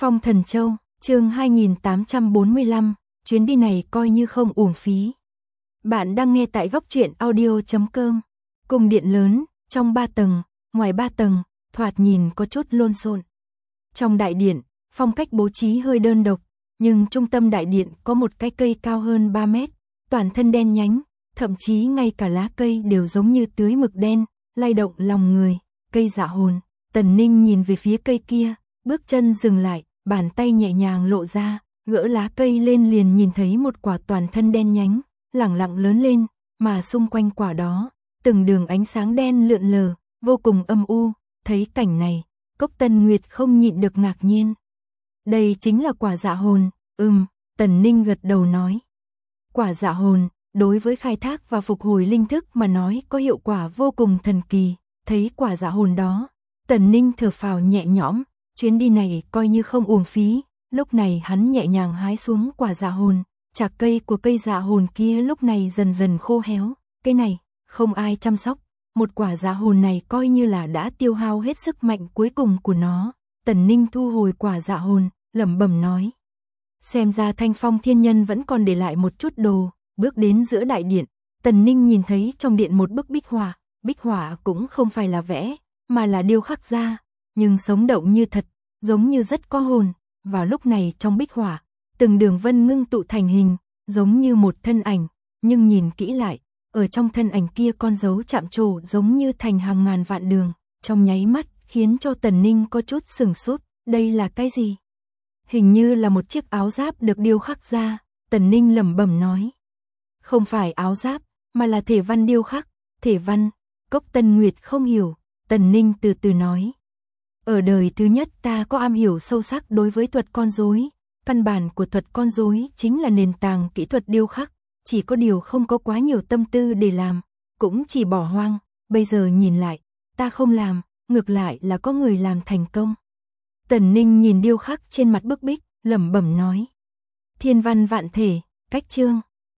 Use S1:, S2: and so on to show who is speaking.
S1: Phong Thần Châu, chương 2845, chuyến đi này coi như không uổng phí. Bạn đang nghe tại góc truyện audio.com. Cung điện lớn, trong 3 tầng, ngoài 3 tầng, thoạt nhìn có chút lộn xộn. Trong đại điện, phong cách bố trí hơi đơn độc, nhưng trung tâm đại điện có một cái cây cao hơn 3 mét, toàn thân đen nhánh, thậm chí ngay cả lá cây đều giống như tưới mực đen, lay động lòng người, cây dạ hồn. Tần Ninh nhìn về phía cây kia, bước chân dừng lại, bàn tay nhẹ nhàng lộ ra, gỡ lá cây lên liền nhìn thấy một quả toàn thân đen nhánh, lẳng lặng lớn lên, mà xung quanh quả đó, từng đường ánh sáng đen lượn lờ, vô cùng âm u. Thấy cảnh này, Cốc Tân Nguyệt không nhịn được ngạc nhiên. Đây chính là quả dạ hồn. Tần Ninh gật đầu nói. Quả dạ hồn, đối với khai thác và phục hồi linh thức mà nói có hiệu quả vô cùng thần kỳ. Thấy quả dạ hồn đó, Tần Ninh thở phào nhẹ nhõm, chuyến đi này coi như không uổng phí. Lúc này hắn nhẹ nhàng hái xuống quả dạ hồn, chạc cây của cây dạ hồn kia lúc này dần dần khô héo. Cây này, không ai chăm sóc, một quả dạ hồn này coi như là đã tiêu hao hết sức mạnh cuối cùng của nó. Tần Ninh thu hồi quả dạ hồn, lẩm bẩm nói. Xem ra Thanh Phong Thiên Nhân vẫn còn để lại một chút đồ. Bước đến giữa đại điện, Tần Ninh nhìn thấy trong điện một bức bích họa cũng không phải là vẽ, mà là điêu khắc ra, nhưng sống động như thật, giống như rất có hồn. Vào lúc này trong bích họa, từng đường vân ngưng tụ thành hình, giống như một thân ảnh, nhưng nhìn kỹ lại, ở trong thân ảnh kia con dấu chạm trổ giống như thành hàng ngàn vạn đường, trong nháy mắt khiến cho Tần Ninh có chút sửng sốt. Đây là cái gì? Hình như là một chiếc áo giáp được điêu khắc ra. Tần Ninh lẩm bẩm nói. Không phải áo giáp, mà là thể văn điêu khắc. Thể văn? Cốc Tân Nguyệt không hiểu. Tần Ninh từ từ nói. Ở đời thứ nhất ta có am hiểu sâu sắc đối với thuật con rối. Căn bản của thuật con rối chính là nền tảng kỹ thuật điêu khắc. Chỉ có điều không có quá nhiều tâm tư để làm, cũng chỉ bỏ hoang. Bây giờ nhìn lại, ta không làm, ngược lại là có người làm thành công. Tần Ninh nhìn điêu khắc trên mặt bức bích, lẩm bẩm nói. Thiên văn vạn thể, cách chương.